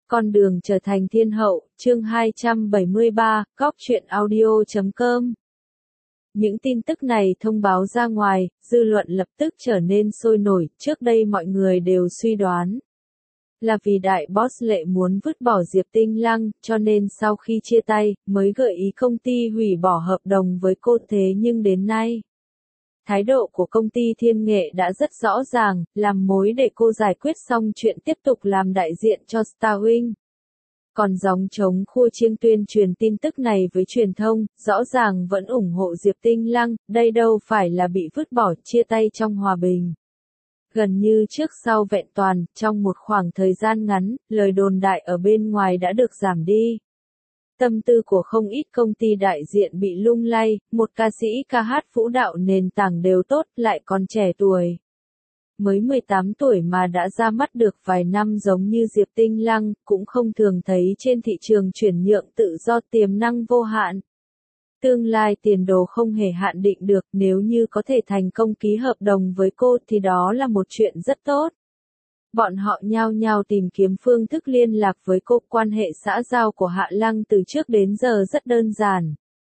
Con đường trở thành thiên hậu, chương 273, Góc truyện audio.com. Những tin tức này thông báo ra ngoài, dư luận lập tức trở nên sôi nổi, trước đây mọi người đều suy đoán là vì đại boss Lệ muốn vứt bỏ Diệp Tinh Lăng, cho nên sau khi chia tay, mới gợi ý công ty hủy bỏ hợp đồng với cô, thế nhưng đến nay, thái độ của công ty Thiên Nghệ đã rất rõ ràng, làm mối để cô giải quyết xong chuyện tiếp tục làm đại diện cho Starwing. Còn gióng trống khua chiêng tuyên truyền tin tức này với truyền thông, rõ ràng vẫn ủng hộ Diệp Tinh Lăng, đây đâu phải là bị vứt bỏ, chia tay trong hòa bình. Gần như trước sau vẹn toàn, trong một khoảng thời gian ngắn, lời đồn đại ở bên ngoài đã được giảm đi. Tâm tư của không ít công ty đại diện bị lung lay, một ca sĩ ca hát vũ đạo nền tảng đều tốt, lại còn trẻ tuổi. Mới 18 tuổi mà đã ra mắt được vài năm giống như Diệp Tinh Lăng, cũng không thường thấy trên thị trường chuyển nhượng tự do, tiềm năng vô hạn. Tương lai tiền đồ không hề hạn định được, nếu như có thể thành công ký hợp đồng với cô thì đó là một chuyện rất tốt. Bọn họ nhao nhao tìm kiếm phương thức liên lạc với cô, quan hệ xã giao của Hạ Lăng từ trước đến giờ rất đơn giản.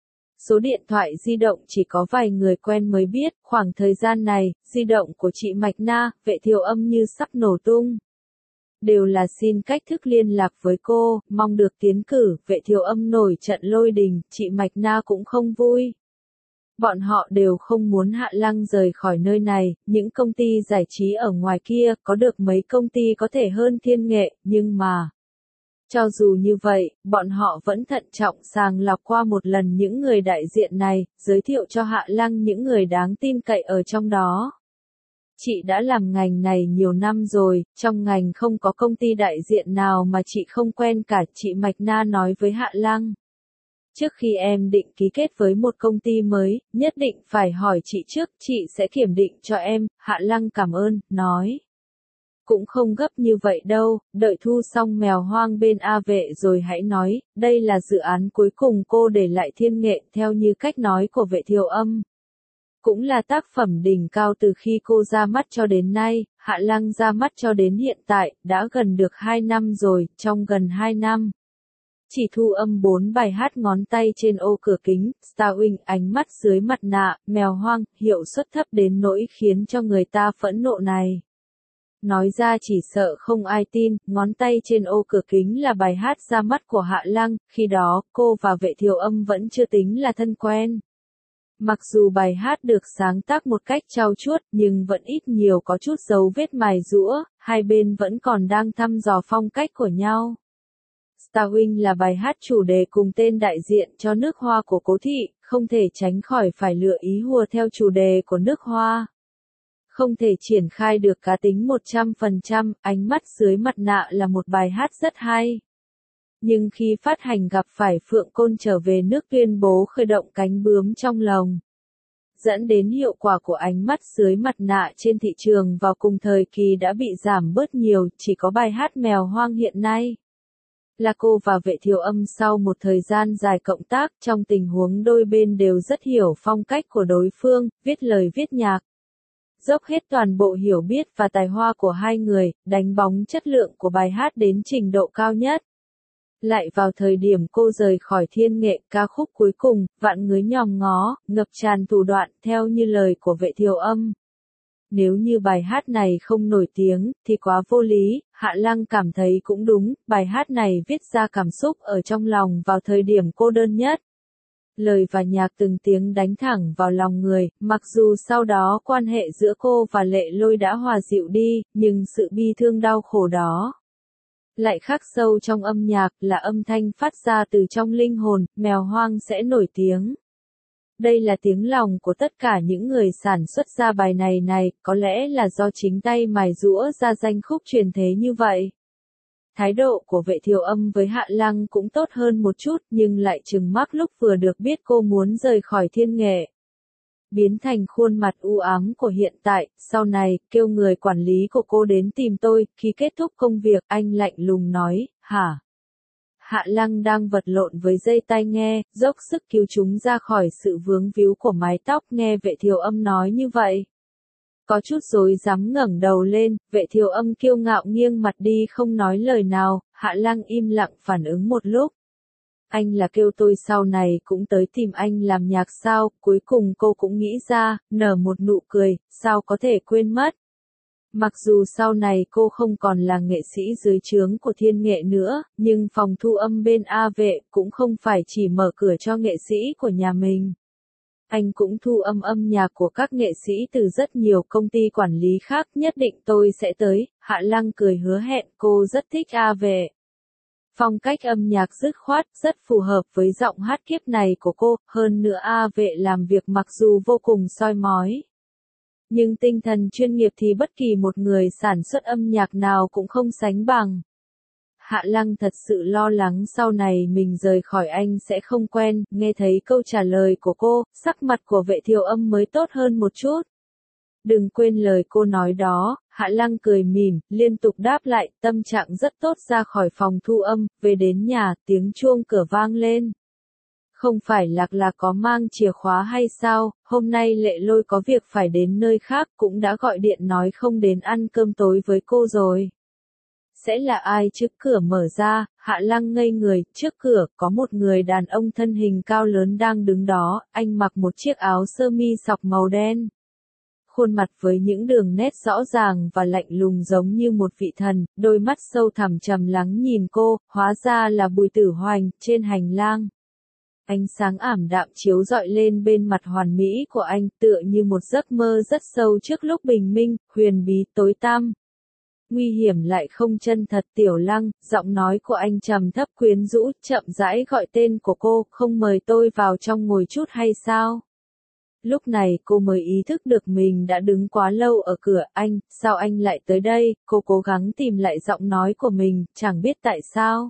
Số điện thoại di động chỉ có vài người quen mới biết, khoảng thời gian này, di động của chị Mạch Na, Vệ Thiều Âm như sắp nổ tung. Đều là xin cách thức liên lạc với cô, mong được tiến cử, Vệ Thiều Âm nổi trận lôi đình, chị Mạch Na cũng không vui. Bọn họ đều không muốn Hạ Lăng rời khỏi nơi này, những công ty giải trí ở ngoài kia, có được mấy công ty có thể hơn Thiên Nghệ, nhưng mà cho dù như vậy, bọn họ vẫn thận trọng sàng lọc qua một lần những người đại diện này, giới thiệu cho Hạ Lăng những người đáng tin cậy ở trong đó. Chị đã làm ngành này nhiều năm rồi, trong ngành không có công ty đại diện nào mà chị không quen cả, chị Mạch Na nói với Hạ Lăng. Trước khi em định ký kết với một công ty mới, nhất định phải hỏi chị trước, chị sẽ kiểm định cho em, Hạ Lăng cảm ơn, nói. Cũng không gấp như vậy đâu, đợi thu xong Mèo Hoang bên A Vệ rồi hãy nói, đây là dự án cuối cùng cô để lại Thiên Nghệ, theo như cách nói của Vệ Thiều Âm. Cũng là tác phẩm đỉnh cao từ khi cô ra mắt cho đến nay, Hạ Lăng ra mắt cho đến hiện tại, đã gần được 2 năm rồi, trong gần 2 năm. Chỉ thu âm 4 bài hát ngón tay trên ô cửa kính, Starwing, ánh mắt dưới mặt nạ, Mèo Hoang, hiệu suất thấp đến nỗi khiến cho người ta phẫn nộ này. Nói ra chỉ sợ không ai tin, ngón tay trên ô cửa kính là bài hát ra mắt của Hạ Lăng, khi đó, cô và Vệ Thiều Âm vẫn chưa tính là thân quen. Mặc dù bài hát được sáng tác một cách trau chuốt, nhưng vẫn ít nhiều có chút dấu vết mài giũa, hai bên vẫn còn đang thăm dò phong cách của nhau. Starwing là bài hát chủ đề cùng tên đại diện cho nước Hoa của Cố Thị, không thể tránh khỏi phải lựa ý hùa theo chủ đề của nước Hoa. Không thể triển khai được cá tính 100%, ánh mắt dưới mặt nạ là một bài hát rất hay. Nhưng khi phát hành gặp phải Phượng Côn trở về nước tuyên bố khởi động cánh bướm trong lồng. Dẫn đến hiệu quả của ánh mắt dưới mặt nạ trên thị trường vào cùng thời kỳ đã bị giảm bớt nhiều, chỉ có bài hát Mèo Hoang hiện nay. Là cô và Vệ Thiều Âm sau một thời gian dài cộng tác, trong tình huống đôi bên đều rất hiểu phong cách của đối phương, viết lời viết nhạc. Dốc hết toàn bộ hiểu biết và tài hoa của hai người, đánh bóng chất lượng của bài hát đến trình độ cao nhất. Lại vào thời điểm cô rời khỏi Thiên Nghệ, ca khúc cuối cùng, vạn ngứa nhòm ngó, ngập tràn thủ đoạn, theo như lời của Vệ Thiều Âm. Nếu như bài hát này không nổi tiếng, thì quá vô lý, Hạ Lăng cảm thấy cũng đúng, bài hát này viết ra cảm xúc ở trong lòng vào thời điểm cô đơn nhất. Lời và nhạc từng tiếng đánh thẳng vào lòng người, mặc dù sau đó quan hệ giữa cô và Lệ Lôi đã hòa dịu đi, nhưng sự bi thương đau khổ đó lại khắc sâu trong âm nhạc, là âm thanh phát ra từ trong linh hồn, Mèo Hoang sẽ nổi tiếng. Đây là tiếng lòng của tất cả những người sản xuất ra bài này, có lẽ là do chính tay mài giũa ra danh khúc truyền thế như vậy. Thái độ của Vệ Thiều Âm với Hạ Lăng cũng tốt hơn một chút, nhưng lại trừng mắt lúc vừa được biết cô muốn rời khỏi Thiên Nghệ. Biến thành khuôn mặt u ám của hiện tại, sau này, kêu người quản lý của cô đến tìm tôi, khi kết thúc công việc, anh lạnh lùng nói, hả? Hạ Lăng đang vật lộn với dây tai nghe, dốc sức cứu chúng ra khỏi sự vướng víu của mái tóc, nghe Vệ Thiều Âm nói như vậy. Có chút rối rắm ngẩng đầu lên, Vệ Thiều Âm kiêu ngạo nghiêng mặt đi không nói lời nào, Hạ Lăng im lặng phản ứng một lúc. Anh là kêu tôi sau này cũng tới tìm anh làm nhạc sao, cuối cùng cô cũng nghĩ ra, nở một nụ cười, sao có thể quên mất. Mặc dù sau này cô không còn là nghệ sĩ dưới trướng của Thiên Nghệ nữa, nhưng phòng thu âm bên A Vệ cũng không phải chỉ mở cửa cho nghệ sĩ của nhà mình. Anh cũng thu âm âm nhạc của các nghệ sĩ từ rất nhiều công ty quản lý khác, nhất định tôi sẽ tới. Hạ Lăng cười hứa hẹn, cô rất thích A Vệ. Phong cách âm nhạc dứt khoát, rất phù hợp với giọng hát kiếp này của cô, hơn nữa A Vệ làm việc mặc dù vô cùng soi mói. Nhưng tinh thần chuyên nghiệp thì bất kỳ một người sản xuất âm nhạc nào cũng không sánh bằng. Hạ Lăng thật sự lo lắng sau này mình rời khỏi anh sẽ không quen, nghe thấy câu trả lời của cô, sắc mặt của Vệ Thiều Âm mới tốt hơn một chút. Đừng quên lời cô nói đó, Hạ Lăng cười mỉm, liên tục đáp lại, tâm trạng rất tốt ra khỏi phòng thu âm, về đến nhà, tiếng chuông cửa vang lên. Không phải Lạc Lạc có mang chìa khóa hay sao, hôm nay Lệ Lôi có việc phải đến nơi khác cũng đã gọi điện nói không đến ăn cơm tối với cô rồi. Sẽ là ai trước cửa mở ra, Hạ Lăng ngây người, trước cửa có một người đàn ông thân hình cao lớn đang đứng đó, anh mặc một chiếc áo sơ mi sọc màu đen. Khuôn mặt với những đường nét rõ ràng và lạnh lùng giống như một vị thần, đôi mắt sâu thẳm trầm lắng nhìn cô, hóa ra là Bùi Tử Hoành, trên hành lang. Ánh sáng ảm đạm chiếu rọi lên bên mặt hoàn mỹ của anh, tựa như một giấc mơ rất sâu trước lúc bình minh, huyền bí, tối tăm. Nguy hiểm lại không chân thật. Tiểu Lăng, giọng nói của anh trầm thấp quyến rũ, chậm rãi gọi tên của cô, không mời tôi vào trong ngồi chút hay sao? Lúc này cô mới ý thức được mình đã đứng quá lâu ở cửa. Anh, sao anh lại tới đây? Cô cố gắng tìm lại giọng nói của mình, chẳng biết tại sao.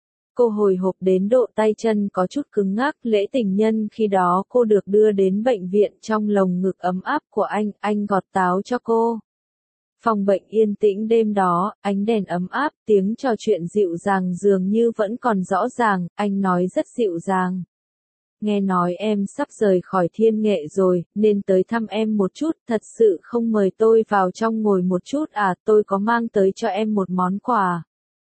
Cô hồi hộp đến độ tay chân có chút cứng ngắc. Lễ tình nhân khi đó cô được đưa đến bệnh viện trong lồng ngực ấm áp của anh gọt táo cho cô. Phòng bệnh yên tĩnh đêm đó, ánh đèn ấm áp, tiếng trò chuyện dịu dàng dường như vẫn còn rõ ràng, anh nói rất dịu dàng. Nghe nói em sắp rời khỏi Thiên Nghệ rồi, nên tới thăm em một chút, thật sự không mời tôi vào trong ngồi một chút à, tôi có mang tới cho em một món quà.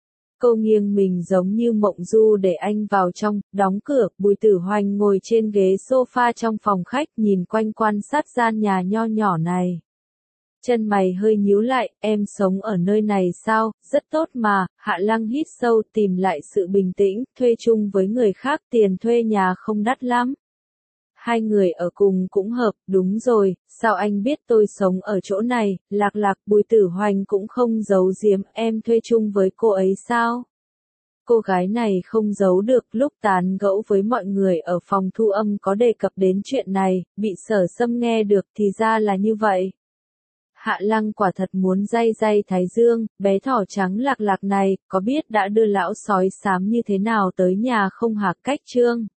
Cô nghiêng mình giống như mộng du để anh vào trong, đóng cửa, Bùi Tử Hoành ngồi trên ghế sofa trong phòng khách nhìn quanh quan sát gian nhà nho nhỏ này. Chân mày hơi nhíu lại, em sống ở nơi này sao, rất tốt mà. Hạ Lăng hít sâu, tìm lại sự bình tĩnh, thuê chung với người khác tiền thuê nhà không đắt lắm. Hai người ở cùng cũng hợp, đúng rồi, sao anh biết tôi sống ở chỗ này? Lạc Lạc, Bùi Tử Hoành cũng không giấu giếm, em thuê chung với cô ấy sao? Cô gái này không giấu được, lúc tán gẫu với mọi người ở phòng thu âm có đề cập đến chuyện này, bị Sở Sâm nghe được thì ra là như vậy. Hạ Lăng quả thật muốn day day thái dương, bé thỏ trắng Lạc Lạc này, có biết đã đưa lão sói xám như thế nào tới nhà không hả? Cách Trương